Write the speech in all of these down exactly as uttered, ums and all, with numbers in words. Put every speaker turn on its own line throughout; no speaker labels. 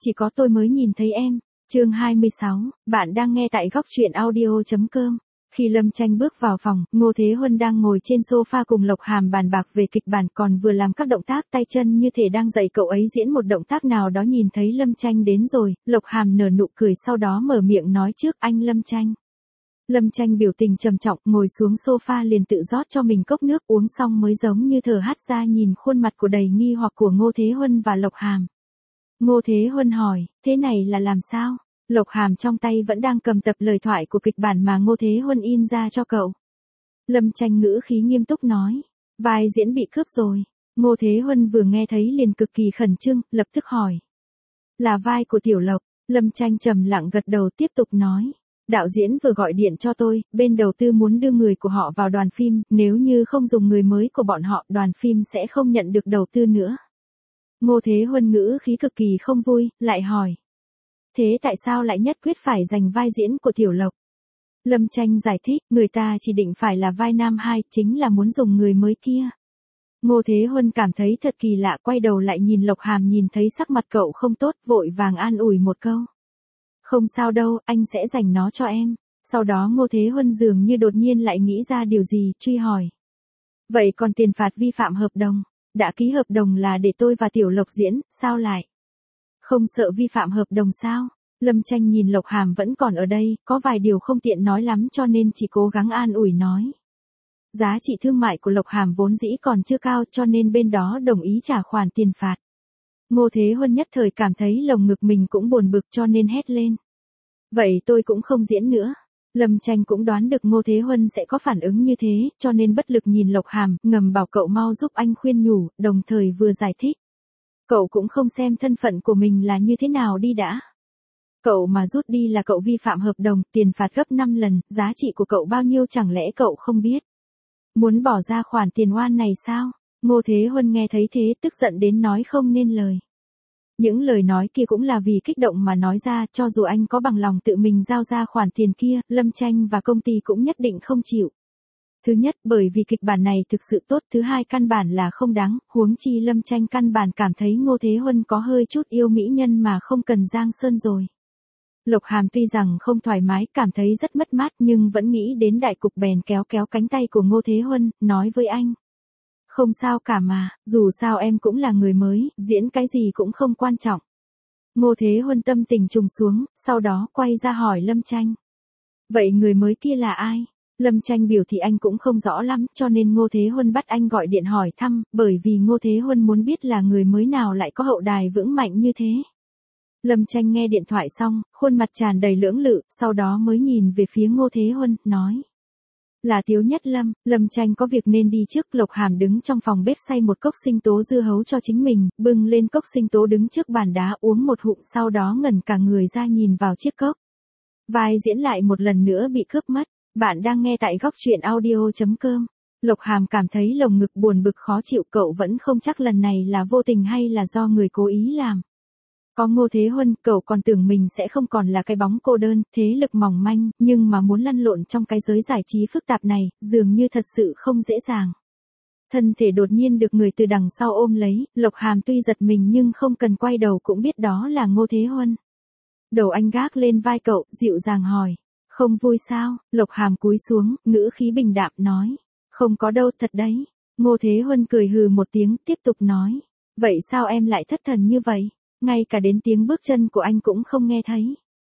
chỉ có tôi mới nhìn thấy em. Chương hai mươi sáu, bạn đang nghe tại góc truyện audio chấm com. Khi Lâm Tranh bước vào phòng, Ngô Thế Huân đang ngồi trên sofa cùng Lộc Hàm bàn bạc về kịch bản, còn vừa làm các động tác tay chân như thể đang dạy cậu ấy diễn một động tác nào đó. Nhìn thấy Lâm Tranh đến rồi, Lộc Hàm nở nụ cười sau đó mở miệng nói trước: anh Lâm Tranh. Lâm Tranh biểu tình trầm trọng, ngồi xuống sofa liền tự rót cho mình cốc nước, uống xong mới giống như thở hắt ra nhìn khuôn mặt của đầy nghi hoặc của Ngô Thế Huân và Lộc Hàm. Ngô Thế Huân hỏi, thế này là làm sao? Lộc Hàm trong tay vẫn đang cầm tập lời thoại của kịch bản mà Ngô Thế Huân in ra cho cậu. Lâm Tranh ngữ khí nghiêm túc nói, vai diễn bị cướp rồi. Ngô Thế Huân vừa nghe thấy liền cực kỳ khẩn trương, lập tức hỏi. Là vai của Tiểu Lộc. Lâm Tranh trầm lặng gật đầu tiếp tục nói. Đạo diễn vừa gọi điện cho tôi, bên đầu tư muốn đưa người của họ vào đoàn phim, nếu như không dùng người mới của bọn họ, đoàn phim sẽ không nhận được đầu tư nữa. Ngô Thế Huân ngữ khí cực kỳ không vui, lại hỏi. Thế tại sao lại nhất quyết phải giành vai diễn của Tiểu Lộc? Lâm Tranh giải thích, người ta chỉ định phải là vai nam hai, chính là muốn dùng người mới kia. Ngô Thế Huân cảm thấy thật kỳ lạ, quay đầu lại nhìn Lộc Hàm, nhìn thấy sắc mặt cậu không tốt, vội vàng an ủi một câu. Không sao đâu, anh sẽ dành nó cho em. Sau đó Ngô Thế Huân dường như đột nhiên lại nghĩ ra điều gì, truy hỏi. Vậy còn tiền phạt vi phạm hợp đồng? Đã ký hợp đồng là để tôi và Tiểu Lộc diễn, sao lại? Không sợ vi phạm hợp đồng sao? Lâm Tranh nhìn Lộc Hàm vẫn còn ở đây, có vài điều không tiện nói lắm cho nên chỉ cố gắng an ủi nói. Giá trị thương mại của Lộc Hàm vốn dĩ còn chưa cao cho nên bên đó đồng ý trả khoản tiền phạt. Ngô Thế Huân nhất thời cảm thấy lồng ngực mình cũng buồn bực cho nên hét lên. Vậy tôi cũng không diễn nữa. Lâm Tranh cũng đoán được Ngô Thế Huân sẽ có phản ứng như thế, cho nên bất lực nhìn Lộc Hàm, ngầm bảo cậu mau giúp anh khuyên nhủ, đồng thời vừa giải thích. Cậu cũng không xem thân phận của mình là như thế nào đi đã. Cậu mà rút đi là cậu vi phạm hợp đồng, tiền phạt gấp năm lần, giá trị của cậu bao nhiêu chẳng lẽ cậu không biết. Muốn bỏ ra khoản tiền oan này sao? Ngô Thế Huân nghe thấy thế tức giận đến nói không nên lời. Những lời nói kia cũng là vì kích động mà nói ra, cho dù anh có bằng lòng tự mình giao ra khoản tiền kia, Lâm Tranh và công ty cũng nhất định không chịu. Thứ nhất, bởi vì kịch bản này thực sự tốt, thứ hai căn bản là không đáng, huống chi Lâm Tranh căn bản cảm thấy Ngô Thế Huân có hơi chút yêu mỹ nhân mà không cần Giang Sơn rồi. Lộc Hàm tuy rằng không thoải mái, cảm thấy rất mất mát nhưng vẫn nghĩ đến đại cục bèn kéo kéo cánh tay của Ngô Thế Huân, nói với anh. Không sao cả mà, dù sao em cũng là người mới, diễn cái gì cũng không quan trọng. Ngô Thế Huân tâm tình trùng xuống, sau đó quay ra hỏi Lâm Tranh. Vậy người mới kia là ai? Lâm Tranh biểu thì anh cũng không rõ lắm, cho nên Ngô Thế Huân bắt anh gọi điện hỏi thăm, bởi vì Ngô Thế Huân muốn biết là người mới nào lại có hậu đài vững mạnh như thế. Lâm Tranh nghe điện thoại xong, khuôn mặt tràn đầy lưỡng lự, sau đó mới nhìn về phía Ngô Thế Huân, nói. Là Tiếu Nhất Lâm. Lâm Tranh có việc nên đi trước. Lộc Hàm đứng trong phòng bếp xay một cốc sinh tố dưa hấu cho chính mình, bưng lên cốc sinh tố đứng trước bàn đá uống một hụm, sau đó ngẩn cả người ra nhìn vào chiếc cốc. Vai diễn lại một lần nữa bị cướp mất. Bạn đang nghe tại góc truyện audio chấm com. Lộc Hàm cảm thấy lồng ngực buồn bực khó chịu, cậu vẫn không chắc lần này là vô tình hay là do người cố ý làm. Có Ngô Thế Huân, cậu còn tưởng mình sẽ không còn là cái bóng cô đơn, thế lực mỏng manh, nhưng mà muốn lăn lộn trong cái giới giải trí phức tạp này, dường như thật sự không dễ dàng. Thân thể đột nhiên được người từ đằng sau ôm lấy, Lộc Hàm tuy giật mình nhưng không cần quay đầu cũng biết đó là Ngô Thế Huân. Đầu anh gác lên vai cậu, dịu dàng hỏi, không vui sao? Lộc Hàm cúi xuống, ngữ khí bình đạm nói, không có đâu, thật đấy. Ngô Thế Huân cười hừ một tiếng, tiếp tục nói, vậy sao em lại thất thần như vậy? Ngay cả đến tiếng bước chân của anh cũng không nghe thấy.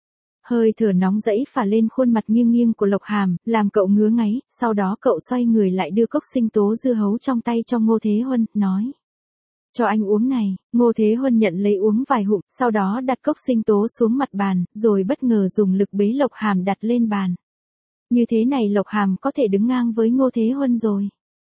Hơi thở nóng rẫy phả lên khuôn mặt nghiêng nghiêng của Lộc Hàm, làm cậu ngứa ngáy, sau đó cậu xoay người lại đưa cốc sinh tố dưa hấu trong tay cho Ngô Thế Huân, nói. Cho anh uống này. Ngô Thế Huân nhận lấy uống vài hụm, sau đó đặt cốc sinh tố xuống mặt bàn, rồi bất ngờ dùng lực bế Lộc Hàm đặt lên bàn. Như thế này Lộc Hàm có thể đứng ngang với Ngô Thế Huân rồi.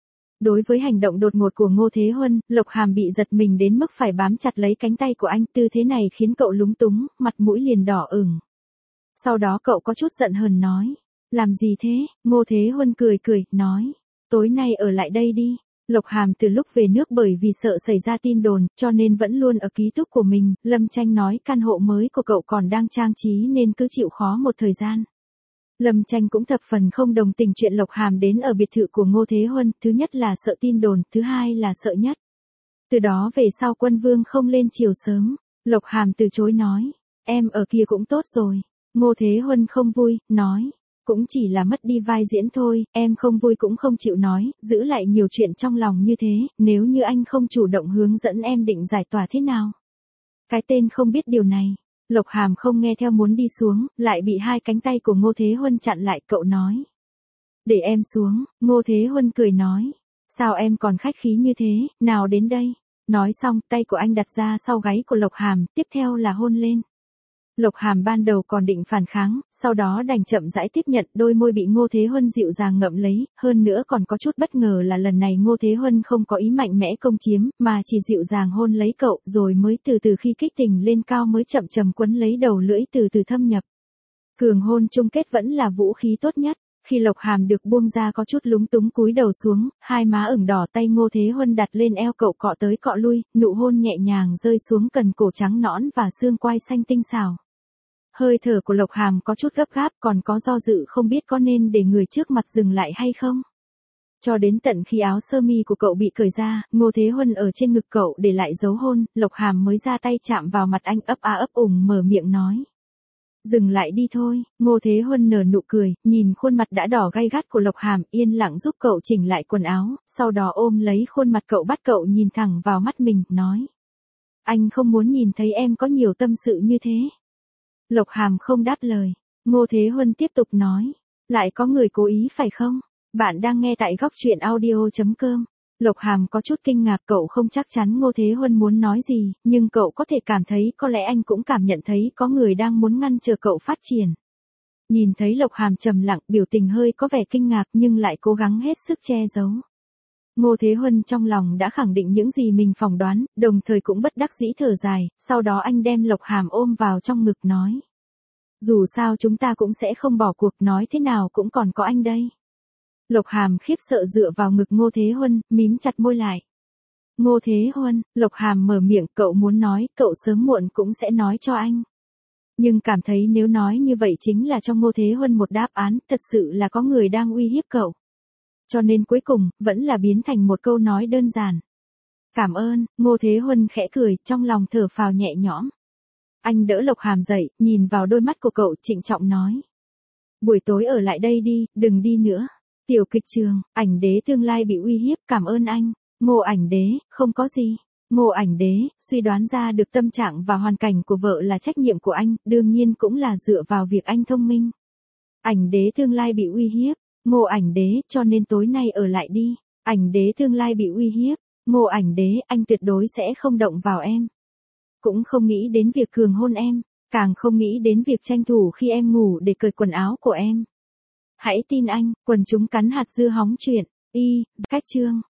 Đối với hành động đột ngột của Ngô Thế Huân, Lộc Hàm bị giật mình đến mức phải bám chặt lấy cánh tay của anh, tư thế này khiến cậu lúng túng, mặt mũi liền đỏ ửng. Sau đó cậu có chút giận hờn nói, làm gì thế? Ngô Thế Huân cười cười, nói, tối nay ở lại đây đi. Lộc Hàm từ lúc về nước bởi vì sợ xảy ra tin đồn, cho nên vẫn luôn ở ký túc của mình, Lâm Tranh nói căn hộ mới của cậu còn đang trang trí nên cứ chịu khó một thời gian. Lâm Tranh cũng thập phần không đồng tình chuyện Lộc Hàm đến ở biệt thự của Ngô Thế Huân, thứ nhất là sợ tin đồn, thứ hai là sợ nhất. Từ đó về sau Quân Vương không lên chiều sớm, Lộc Hàm từ chối nói, em ở kia cũng tốt rồi. Ngô Thế Huân không vui, nói, cũng chỉ là mất đi vai diễn thôi, em không vui cũng không chịu nói, giữ lại nhiều chuyện trong lòng như thế, nếu như anh không chủ động hướng dẫn em định giải tỏa thế nào. Cái tên không biết điều này. Lộc Hàm không nghe theo muốn đi xuống, lại bị hai cánh tay của Ngô Thế Huân chặn lại, cậu nói. Để em xuống. Ngô Thế Huân cười nói. Sao em còn khách khí như thế, nào đến đây. Nói xong, tay của anh đặt ra sau gáy của Lộc Hàm, tiếp theo là hôn lên. Lộc Hàm ban đầu còn định phản kháng, sau đó đành chậm rãi tiếp nhận, đôi môi bị Ngô Thế Huân dịu dàng ngậm lấy, hơn nữa còn có chút bất ngờ là lần này Ngô Thế Huân không có ý mạnh mẽ công chiếm, mà chỉ dịu dàng hôn lấy cậu, rồi mới từ từ khi kích tình lên cao mới chậm chậm quấn lấy đầu lưỡi từ từ thâm nhập. Cường hôn chung kết vẫn là vũ khí tốt nhất. Khi Lộc Hàm được buông ra có chút lúng túng cúi đầu xuống, hai má ửng đỏ, tay Ngô Thế Huân đặt lên eo cậu cọ tới cọ lui, nụ hôn nhẹ nhàng rơi xuống cần cổ trắng nõn và xương quai xanh tinh xảo. Hơi thở của Lộc Hàm có chút gấp gáp, còn có do dự không biết có nên để người trước mặt dừng lại hay không. Cho đến tận khi áo sơ mi của cậu bị cởi ra, Ngô Thế Huân ở trên ngực cậu để lại dấu hôn, Lộc Hàm mới ra tay chạm vào mặt anh, ấp a ấp ủng mở miệng nói. Dừng lại đi thôi. Ngô Thế Huân nở nụ cười, nhìn khuôn mặt đã đỏ gay gắt của Lộc Hàm, yên lặng giúp cậu chỉnh lại quần áo, sau đó ôm lấy khuôn mặt cậu bắt cậu nhìn thẳng vào mắt mình, nói. Anh không muốn nhìn thấy em có nhiều tâm sự như thế. Lộc Hàm không đáp lời. Ngô Thế Huân tiếp tục nói. Lại có người cố ý phải không? Bạn đang nghe tại góc truyện audio chấm com. Lộc Hàm có chút kinh ngạc, cậu không chắc chắn Ngô Thế Huân muốn nói gì, nhưng cậu có thể cảm thấy có lẽ anh cũng cảm nhận thấy có người đang muốn ngăn trở cậu phát triển. Nhìn thấy Lộc Hàm trầm lặng, biểu tình hơi có vẻ kinh ngạc nhưng lại cố gắng hết sức che giấu. Ngô Thế Huân trong lòng đã khẳng định những gì mình phỏng đoán, đồng thời cũng bất đắc dĩ thở dài, sau đó anh đem Lộc Hàm ôm vào trong ngực nói. Dù sao chúng ta cũng sẽ không bỏ cuộc, nói thế nào cũng còn có anh đây. Lộc Hàm khiếp sợ dựa vào ngực Ngô Thế Huân, mím chặt môi lại. Ngô Thế Huân, Lộc Hàm mở miệng, cậu muốn nói, cậu sớm muộn cũng sẽ nói cho anh. Nhưng cảm thấy nếu nói như vậy chính là cho Ngô Thế Huân một đáp án, thật sự là có người đang uy hiếp cậu. Cho nên cuối cùng, vẫn là biến thành một câu nói đơn giản. Cảm ơn. Ngô Thế Huân khẽ cười, trong lòng thở phào nhẹ nhõm. Anh đỡ Lộc Hàm dậy, nhìn vào đôi mắt của cậu, trịnh trọng nói. Buổi tối ở lại đây đi, đừng đi nữa. Tiểu kịch trường, Ảnh Đế tương lai bị uy hiếp, cảm ơn anh. Ngô Ảnh Đế, không có gì. Ngô Ảnh Đế, suy đoán ra được tâm trạng và hoàn cảnh của vợ là trách nhiệm của anh, đương nhiên cũng là dựa vào việc anh thông minh. Ảnh Đế tương lai bị uy hiếp. Ngô Ảnh Đế, cho nên tối nay ở lại đi. Ảnh Đế tương lai bị uy hiếp. Ngô Ảnh Đế, anh tuyệt đối sẽ không động vào em. Cũng không nghĩ đến việc cường hôn em, càng không nghĩ đến việc tranh thủ khi em ngủ để cởi quần áo của em. Hãy tin anh, quần chúng cắn hạt dưa hóng chuyện. Y, cách chương.